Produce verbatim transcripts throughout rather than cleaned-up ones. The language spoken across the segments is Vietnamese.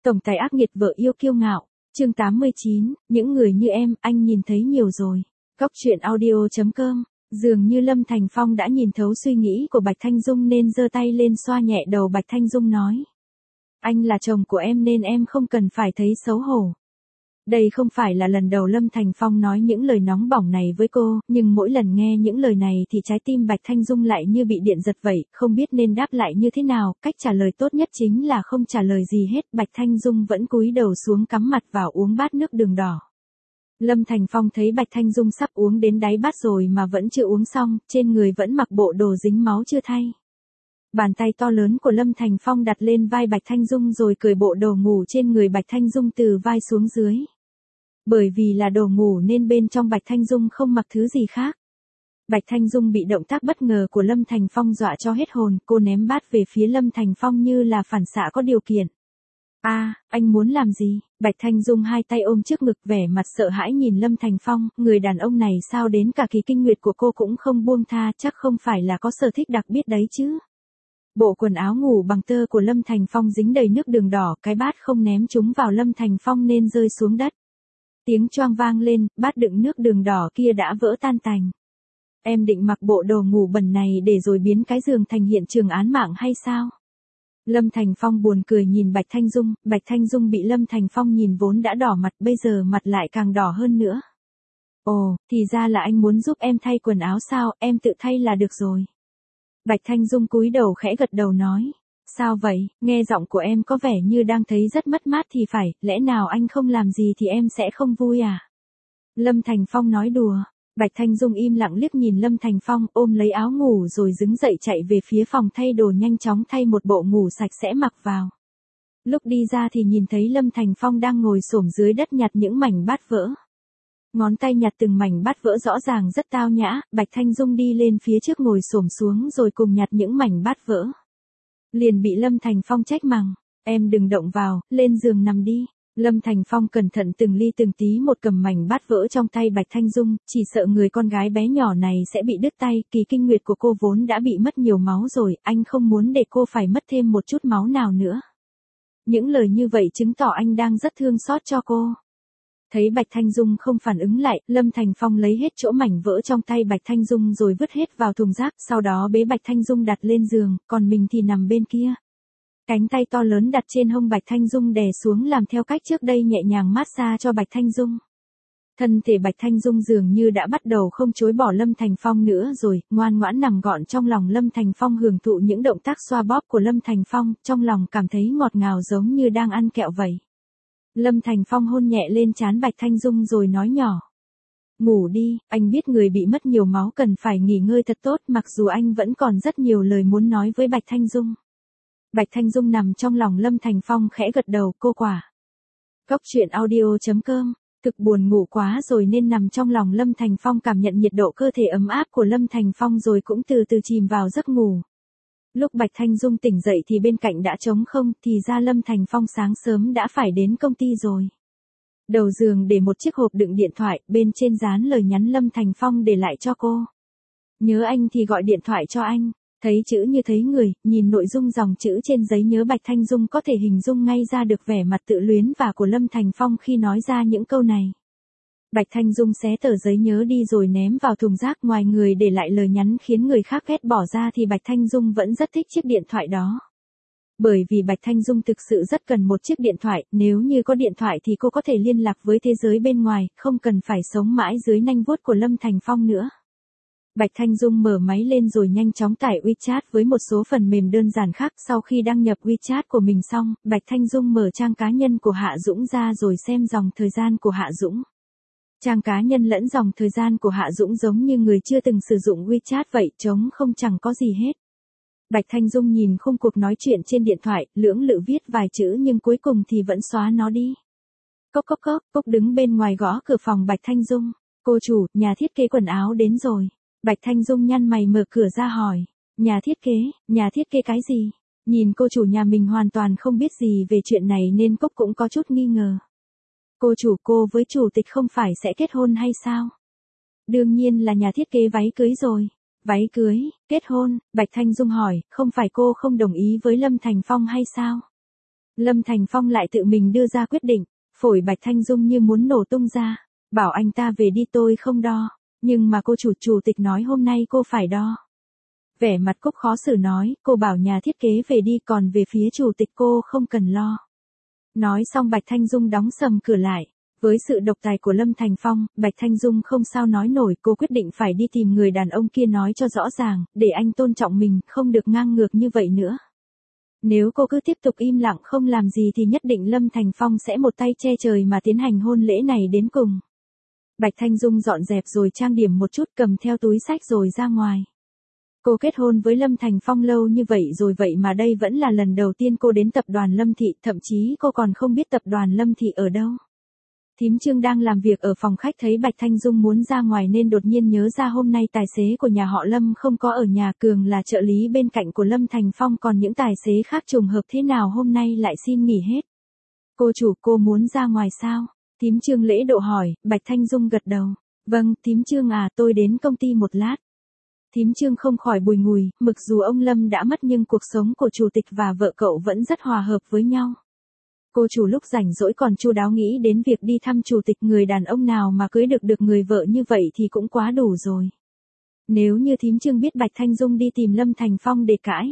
Tổng tài ác nghiệt vợ yêu kiêu ngạo, chương tám mươi chín, những người như em, anh nhìn thấy nhiều rồi. Góc truyện audio chấm com, dường như Lâm Thành Phong đã nhìn thấu suy nghĩ của Bạch Thanh Dung nên giơ tay lên xoa nhẹ đầu Bạch Thanh Dung nói. Anh là chồng của em nên em không cần phải thấy xấu hổ. Đây không phải là lần đầu Lâm Thành Phong nói những lời nóng bỏng này với cô, nhưng mỗi lần nghe những lời này thì trái tim Bạch Thanh Dung lại như bị điện giật vậy, không biết nên đáp lại như thế nào, cách trả lời tốt nhất chính là không trả lời gì hết, Bạch Thanh Dung vẫn cúi đầu xuống cắm mặt vào uống bát nước đường đỏ. Lâm Thành Phong thấy Bạch Thanh Dung sắp uống đến đáy bát rồi mà vẫn chưa uống xong, trên người vẫn mặc bộ đồ dính máu chưa thay. Bàn tay to lớn của Lâm Thành Phong đặt lên vai Bạch Thanh Dung rồi cởi bộ đồ ngủ trên người Bạch Thanh Dung từ vai xuống dưới. Bởi vì là đồ ngủ nên bên trong Bạch Thanh Dung không mặc thứ gì khác. Bạch Thanh Dung bị động tác bất ngờ của Lâm Thành Phong dọa cho hết hồn, cô ném bát về phía Lâm Thành Phong như là phản xạ có điều kiện. A, à, anh muốn làm gì? Bạch Thanh Dung hai tay ôm trước ngực vẻ mặt sợ hãi nhìn Lâm Thành Phong, người đàn ông này sao đến cả kỳ kinh nguyệt của cô cũng không buông tha, chắc không phải là có sở thích đặc biệt đấy chứ. Bộ quần áo ngủ bằng tơ của Lâm Thành Phong dính đầy nước đường đỏ, cái bát không ném chúng vào Lâm Thành Phong nên rơi xuống đất. Tiếng choang vang lên, bát đựng nước đường đỏ kia đã vỡ tan tành. Em định mặc bộ đồ ngủ bẩn này để rồi biến cái giường thành hiện trường án mạng hay sao? Lâm Thành Phong buồn cười nhìn Bạch Thanh Dung, Bạch Thanh Dung bị Lâm Thành Phong nhìn vốn đã đỏ mặt, bây giờ mặt lại càng đỏ hơn nữa. Ồ, thì ra là anh muốn giúp em thay quần áo sao, em tự thay là được rồi. Bạch Thanh Dung cúi đầu khẽ gật đầu nói. Sao vậy, nghe giọng của em có vẻ như đang thấy rất mất mát thì phải, lẽ nào anh không làm gì thì em sẽ không vui à? Lâm Thành Phong nói đùa. Bạch Thanh Dung im lặng liếc nhìn Lâm Thành Phong, ôm lấy áo ngủ rồi đứng dậy chạy về phía phòng thay đồ, nhanh chóng thay một bộ ngủ sạch sẽ mặc vào. Lúc đi ra thì nhìn thấy Lâm Thành Phong đang ngồi xổm dưới đất nhặt những mảnh bát vỡ. Ngón tay nhặt từng mảnh bát vỡ rõ ràng rất tao nhã, Bạch Thanh Dung đi lên phía trước ngồi xổm xuống rồi cùng nhặt những mảnh bát vỡ. Liền bị Lâm Thành Phong trách mắng, em đừng động vào, lên giường nằm đi. Lâm Thành Phong cẩn thận từng ly từng tí một cầm mảnh bát vỡ trong tay Bạch Thanh Dung, chỉ sợ người con gái bé nhỏ này sẽ bị đứt tay, kỳ kinh nguyệt của cô vốn đã bị mất nhiều máu rồi, anh không muốn để cô phải mất thêm một chút máu nào nữa. Những lời như vậy chứng tỏ anh đang rất thương xót cho cô. Thấy Bạch Thanh Dung không phản ứng lại, Lâm Thành Phong lấy hết chỗ mảnh vỡ trong tay Bạch Thanh Dung rồi vứt hết vào thùng rác, sau đó bế Bạch Thanh Dung đặt lên giường, còn mình thì nằm bên kia. Cánh tay to lớn đặt trên hông Bạch Thanh Dung đè xuống làm theo cách trước đây nhẹ nhàng massage cho Bạch Thanh Dung. Thân thể Bạch Thanh Dung dường như đã bắt đầu không chối bỏ Lâm Thành Phong nữa rồi, ngoan ngoãn nằm gọn trong lòng Lâm Thành Phong hưởng thụ những động tác xoa bóp của Lâm Thành Phong, trong lòng cảm thấy ngọt ngào giống như đang ăn kẹo vậy. Lâm Thành Phong hôn nhẹ lên trán Bạch Thanh Dung rồi nói nhỏ. Ngủ đi, anh biết người bị mất nhiều máu cần phải nghỉ ngơi thật tốt, mặc dù anh vẫn còn rất nhiều lời muốn nói với Bạch Thanh Dung. Bạch Thanh Dung nằm trong lòng Lâm Thành Phong khẽ gật đầu, cô quả. Góc truyện audio chấm com, thực buồn ngủ quá rồi nên nằm trong lòng Lâm Thành Phong cảm nhận nhiệt độ cơ thể ấm áp của Lâm Thành Phong rồi cũng từ từ chìm vào giấc ngủ. Lúc Bạch Thanh Dung tỉnh dậy thì bên cạnh đã trống không, thì ra Lâm Thành Phong sáng sớm đã phải đến công ty rồi. Đầu giường để một chiếc hộp đựng điện thoại, bên trên dán lời nhắn Lâm Thành Phong để lại cho cô. Nhớ anh thì gọi điện thoại cho anh, thấy chữ như thấy người, nhìn nội dung dòng chữ trên giấy nhớ Bạch Thanh Dung có thể hình dung ngay ra được vẻ mặt tự luyến và của Lâm Thành Phong khi nói ra những câu này. Bạch Thanh Dung xé tờ giấy nhớ đi rồi ném vào thùng rác, ngoài người để lại lời nhắn khiến người khác ghét bỏ ra thì Bạch Thanh Dung vẫn rất thích chiếc điện thoại đó. Bởi vì Bạch Thanh Dung thực sự rất cần một chiếc điện thoại, nếu như có điện thoại thì cô có thể liên lạc với thế giới bên ngoài, không cần phải sống mãi dưới nanh vuốt của Lâm Thành Phong nữa. Bạch Thanh Dung mở máy lên rồi nhanh chóng tải WeChat với một số phần mềm đơn giản khác, sau khi đăng nhập WeChat của mình xong, Bạch Thanh Dung mở trang cá nhân của Hạ Dũng ra rồi xem dòng thời gian của Hạ Dũng. Trang cá nhân lẫn dòng thời gian của Hạ Dũng giống như người chưa từng sử dụng WeChat vậy, trống không chẳng có gì hết. Bạch Thanh Dung nhìn khung cuộc nói chuyện trên điện thoại, lưỡng lự viết vài chữ nhưng cuối cùng thì vẫn xóa nó đi. Cốc cốc cốc, Cốc đứng bên ngoài gõ cửa phòng Bạch Thanh Dung. Cô chủ, nhà thiết kế quần áo đến rồi. Bạch Thanh Dung nhăn mày mở cửa ra hỏi. Nhà thiết kế, nhà thiết kế cái gì? Nhìn cô chủ nhà mình hoàn toàn không biết gì về chuyện này nên Cốc cũng có chút nghi ngờ. Cô chủ, cô với chủ tịch không phải sẽ kết hôn hay sao? Đương nhiên là nhà thiết kế váy cưới rồi. Váy cưới, kết hôn, Bạch Thanh Dung hỏi, không phải cô không đồng ý với Lâm Thành Phong hay sao? Lâm Thành Phong lại tự mình đưa ra quyết định, phổi Bạch Thanh Dung như muốn nổ tung ra, bảo anh ta về đi tôi không đo, nhưng mà cô chủ chủ tịch nói hôm nay cô phải đo. Vẻ mặt Cúc khó xử nói, cô bảo nhà thiết kế về đi còn về phía chủ tịch cô không cần lo. Nói xong Bạch Thanh Dung đóng sầm cửa lại. Với sự độc tài của Lâm Thành Phong, Bạch Thanh Dung không sao nói nổi, cô quyết định phải đi tìm người đàn ông kia nói cho rõ ràng, để anh tôn trọng mình, không được ngang ngược như vậy nữa. Nếu cô cứ tiếp tục im lặng không làm gì thì nhất định Lâm Thành Phong sẽ một tay che trời mà tiến hành hôn lễ này đến cùng. Bạch Thanh Dung dọn dẹp rồi trang điểm một chút, cầm theo túi sách rồi ra ngoài. Cô kết hôn với Lâm Thành Phong lâu như vậy rồi vậy mà đây vẫn là lần đầu tiên cô đến tập đoàn Lâm Thị, thậm chí cô còn không biết tập đoàn Lâm Thị ở đâu. Thím Trương đang làm việc ở phòng khách thấy Bạch Thanh Dung muốn ra ngoài nên đột nhiên nhớ ra hôm nay tài xế của nhà họ Lâm không có ở nhà, Cường là trợ lý bên cạnh của Lâm Thành Phong, còn những tài xế khác trùng hợp thế nào hôm nay lại xin nghỉ hết. Cô chủ, cô muốn ra ngoài sao? Thím Trương lễ độ hỏi. Bạch Thanh Dung gật đầu. Vâng, thím Trương à, tôi đến công ty một lát. Thím Trương không khỏi bùi ngùi, mặc dù ông Lâm đã mất nhưng cuộc sống của chủ tịch và vợ cậu vẫn rất hòa hợp với nhau. Cô chủ lúc rảnh rỗi còn chu đáo nghĩ đến việc đi thăm chủ tịch, người đàn ông nào mà cưới được được người vợ như vậy thì cũng quá đủ rồi. Nếu như thím Trương biết Bạch Thanh Dung đi tìm Lâm Thành Phong để cãi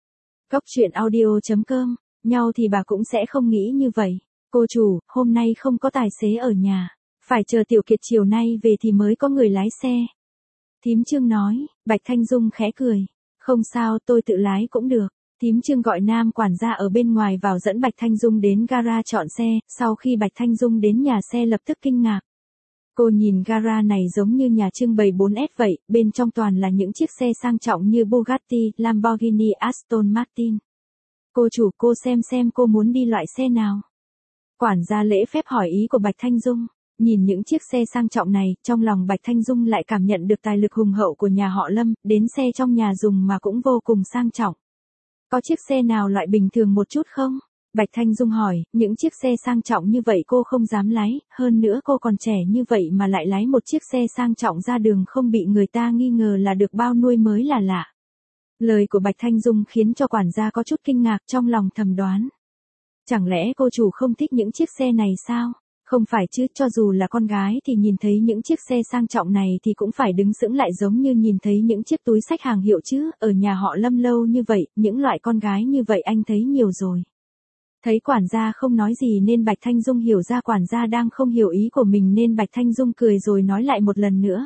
Cóc truyện audio chấm com nhau thì bà cũng sẽ không nghĩ như vậy. Cô chủ, hôm nay không có tài xế ở nhà, phải chờ Tiểu Kiệt chiều nay về thì mới có người lái xe. Thím Trương nói. Bạch Thanh Dung khẽ cười. Không sao, tôi tự lái cũng được. Thím Trương gọi nam quản gia ở bên ngoài vào dẫn Bạch Thanh Dung đến gara chọn xe, sau khi Bạch Thanh Dung đến nhà xe lập tức kinh ngạc. Cô nhìn gara này giống như nhà trưng bày bốn S vậy, bên trong toàn là những chiếc xe sang trọng như Bugatti, Lamborghini, Aston Martin. Cô chủ, cô xem xem cô muốn đi loại xe nào. Quản gia lễ phép hỏi ý của Bạch Thanh Dung. Nhìn những chiếc xe sang trọng này, trong lòng Bạch Thanh Dung lại cảm nhận được tài lực hùng hậu của nhà họ Lâm, đến xe trong nhà dùng mà cũng vô cùng sang trọng. Có chiếc xe nào loại bình thường một chút không? Bạch Thanh Dung hỏi. Những chiếc xe sang trọng như vậy cô không dám lái, hơn nữa cô còn trẻ như vậy mà lại lái một chiếc xe sang trọng ra đường không bị người ta nghi ngờ là được bao nuôi mới là lạ. Lời của Bạch Thanh Dung khiến cho quản gia có chút kinh ngạc, trong lòng thầm đoán. Chẳng lẽ cô chủ không thích những chiếc xe này sao? Không phải chứ, cho dù là con gái thì nhìn thấy những chiếc xe sang trọng này thì cũng phải đứng sững lại giống như nhìn thấy những chiếc túi xách hàng hiệu chứ, ở nhà họ Lâm lâu như vậy, những loại con gái như vậy anh thấy nhiều rồi. Thấy quản gia không nói gì nên Bạch Thanh Dung hiểu ra quản gia đang không hiểu ý của mình nên Bạch Thanh Dung cười rồi nói lại một lần nữa.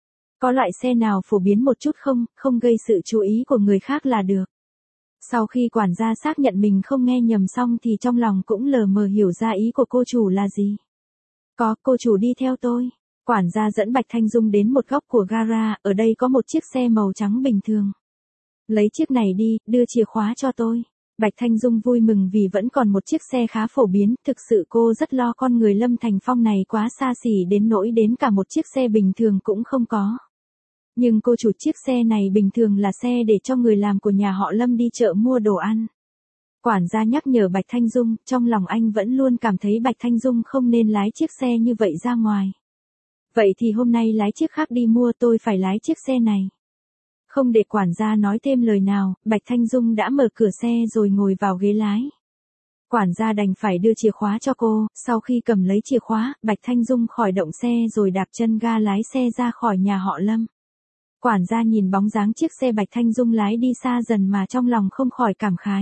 Có loại xe nào phổ biến một chút không, không gây sự chú ý của người khác là được. Sau khi quản gia xác nhận mình không nghe nhầm xong thì trong lòng cũng lờ mờ hiểu ra ý của cô chủ là gì. Có, cô chủ đi theo tôi. Quản gia dẫn Bạch Thanh Dung đến một góc của gara, ở đây có một chiếc xe màu trắng bình thường. Lấy chiếc này đi, đưa chìa khóa cho tôi. Bạch Thanh Dung vui mừng vì vẫn còn một chiếc xe khá phổ biến, thực sự cô rất lo con người Lâm Thành Phong này quá xa xỉ đến nỗi đến cả một chiếc xe bình thường cũng không có. Nhưng cô chủ, chiếc xe này bình thường là xe để cho người làm của nhà họ Lâm đi chợ mua đồ ăn. Quản gia nhắc nhở Bạch Thanh Dung, trong lòng anh vẫn luôn cảm thấy Bạch Thanh Dung không nên lái chiếc xe như vậy ra ngoài. Vậy thì hôm nay lái chiếc khác đi mua, tôi phải lái chiếc xe này. Không để quản gia nói thêm lời nào, Bạch Thanh Dung đã mở cửa xe rồi ngồi vào ghế lái. Quản gia đành phải đưa chìa khóa cho cô, sau khi cầm lấy chìa khóa, Bạch Thanh Dung khởi động xe rồi đạp chân ga lái xe ra khỏi nhà họ Lâm. Quản gia nhìn bóng dáng chiếc xe Bạch Thanh Dung lái đi xa dần mà trong lòng không khỏi cảm khái.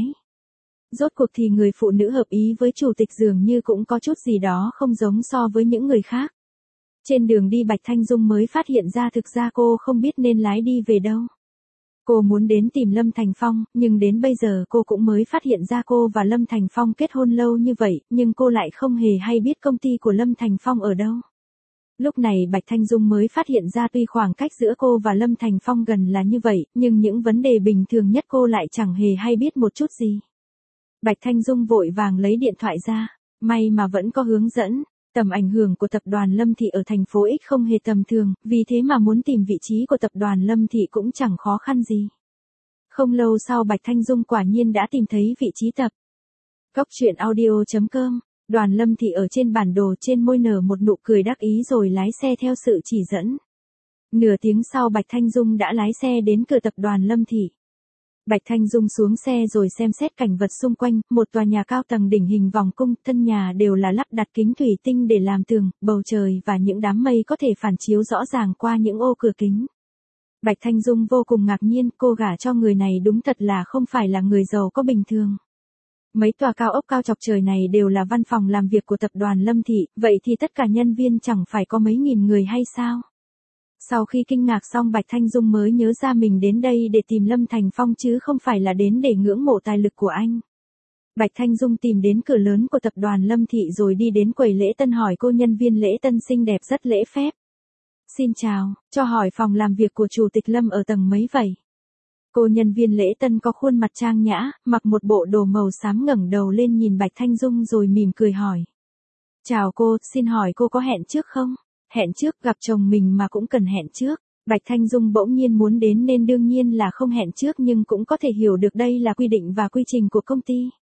Rốt cuộc thì người phụ nữ hợp ý với chủ tịch dường như cũng có chút gì đó không giống so với những người khác. Trên đường đi Bạch Thanh Dung mới phát hiện ra thực ra cô không biết nên lái đi về đâu. Cô muốn đến tìm Lâm Thành Phong, nhưng đến bây giờ cô cũng mới phát hiện ra cô và Lâm Thành Phong kết hôn lâu như vậy, nhưng cô lại không hề hay biết công ty của Lâm Thành Phong ở đâu. Lúc này Bạch Thanh Dung mới phát hiện ra tuy khoảng cách giữa cô và Lâm Thành Phong gần là như vậy, nhưng những vấn đề bình thường nhất cô lại chẳng hề hay biết một chút gì. Bạch Thanh Dung vội vàng lấy điện thoại ra, may mà vẫn có hướng dẫn. Tầm ảnh hưởng của tập đoàn Lâm Thị ở thành phố X không hề tầm thường, vì thế mà muốn tìm vị trí của tập đoàn Lâm Thị cũng chẳng khó khăn gì. Không lâu sau Bạch Thanh Dung quả nhiên đã tìm thấy vị trí tập. Cóc truyện audio chấm com, đoàn Lâm Thị ở trên bản đồ, trên môi nở một nụ cười đắc ý rồi lái xe theo sự chỉ dẫn. Nửa tiếng sau Bạch Thanh Dung đã lái xe đến cửa tập đoàn Lâm Thị. Bạch Thanh Dung xuống xe rồi xem xét cảnh vật xung quanh, một tòa nhà cao tầng đỉnh hình vòng cung, thân nhà đều là lắp đặt kính thủy tinh để làm tường, bầu trời và những đám mây có thể phản chiếu rõ ràng qua những ô cửa kính. Bạch Thanh Dung vô cùng ngạc nhiên, cô gả cho người này đúng thật là không phải là người giàu có bình thường. Mấy tòa cao ốc cao chọc trời này đều là văn phòng làm việc của tập đoàn Lâm Thị, vậy thì tất cả nhân viên chẳng phải có mấy nghìn người hay sao? Sau khi kinh ngạc xong Bạch Thanh Dung mới nhớ ra mình đến đây để tìm Lâm Thành Phong chứ không phải là đến để ngưỡng mộ tài lực của anh. Bạch Thanh Dung tìm đến cửa lớn của tập đoàn Lâm Thị rồi đi đến quầy lễ tân hỏi cô nhân viên lễ tân xinh đẹp rất lễ phép. Xin chào, cho hỏi phòng làm việc của Chủ tịch Lâm ở tầng mấy vậy? Cô nhân viên lễ tân có khuôn mặt trang nhã, mặc một bộ đồ màu xám ngẩng đầu lên nhìn Bạch Thanh Dung rồi mỉm cười hỏi. Chào cô, xin hỏi cô có hẹn trước không? Hẹn trước, gặp chồng mình mà cũng cần hẹn trước. Bạch Thanh Dung bỗng nhiên muốn đến nên đương nhiên là không hẹn trước nhưng cũng có thể hiểu được đây là quy định và quy trình của công ty.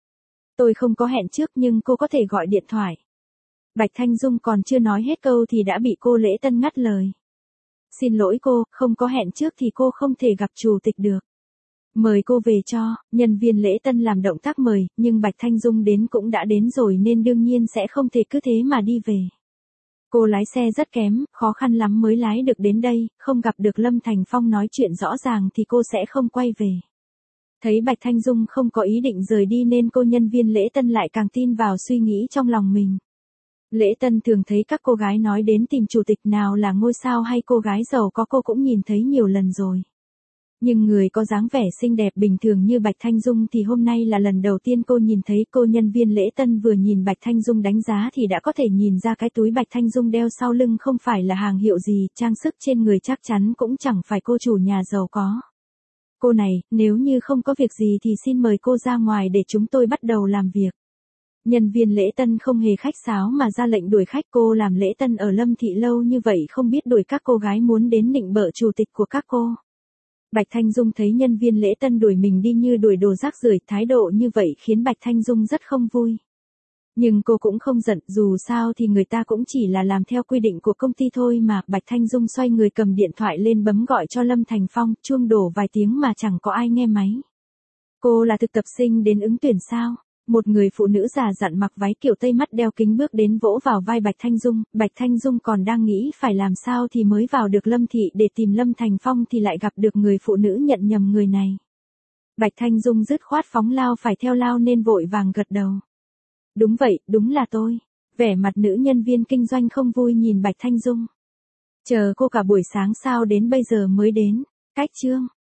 Tôi không có hẹn trước nhưng cô có thể gọi điện thoại. Bạch Thanh Dung còn chưa nói hết câu thì đã bị cô lễ tân ngắt lời. Xin lỗi cô, không có hẹn trước thì cô không thể gặp chủ tịch được. Mời cô về cho, nhân viên lễ tân làm động tác mời, nhưng Bạch Thanh Dung đến cũng đã đến rồi nên đương nhiên sẽ không thể cứ thế mà đi về. Cô lái xe rất kém, khó khăn lắm mới lái được đến đây, không gặp được Lâm Thành Phong nói chuyện rõ ràng thì cô sẽ không quay về. Thấy Bạch Thanh Dung không có ý định rời đi nên cô nhân viên lễ tân lại càng tin vào suy nghĩ trong lòng mình. Lễ tân thường thấy các cô gái nói đến tìm chủ tịch nào là ngôi sao hay cô gái giàu có cô cũng nhìn thấy nhiều lần rồi. Nhưng người có dáng vẻ xinh đẹp bình thường như Bạch Thanh Dung thì hôm nay là lần đầu tiên cô nhìn thấy. Cô nhân viên lễ tân vừa nhìn Bạch Thanh Dung đánh giá thì đã có thể nhìn ra cái túi Bạch Thanh Dung đeo sau lưng không phải là hàng hiệu gì, trang sức trên người chắc chắn cũng chẳng phải cô chủ nhà giàu có. Cô này, nếu như không có việc gì thì xin mời cô ra ngoài để chúng tôi bắt đầu làm việc. Nhân viên lễ tân không hề khách sáo mà ra lệnh đuổi khách. Cô làm lễ tân ở Lâm Thị lâu như vậy không biết đuổi các cô gái muốn đến nịnh bợ chủ tịch của các cô. Bạch Thanh Dung thấy nhân viên lễ tân đuổi mình đi như đuổi đồ rác rưởi, thái độ như vậy khiến Bạch Thanh Dung rất không vui. Nhưng cô cũng không giận, dù sao thì người ta cũng chỉ là làm theo quy định của công ty thôi mà. Bạch Thanh Dung xoay người cầm điện thoại lên bấm gọi cho Lâm Thành Phong, chuông đổ vài tiếng mà chẳng có ai nghe máy. Cô là thực tập sinh đến ứng tuyển sao? Một người phụ nữ già dặn mặc váy kiểu Tây mắt đeo kính bước đến vỗ vào vai Bạch Thanh Dung. Bạch Thanh Dung còn đang nghĩ phải làm sao thì mới vào được Lâm Thị để tìm Lâm Thành Phong thì lại gặp được người phụ nữ nhận nhầm người này. Bạch Thanh Dung dứt khoát phóng lao phải theo lao nên vội vàng gật đầu. Đúng vậy, đúng là tôi. Vẻ mặt nữ nhân viên kinh doanh không vui nhìn Bạch Thanh Dung. Chờ cô cả buổi sáng sao đến bây giờ mới đến. Cách chương.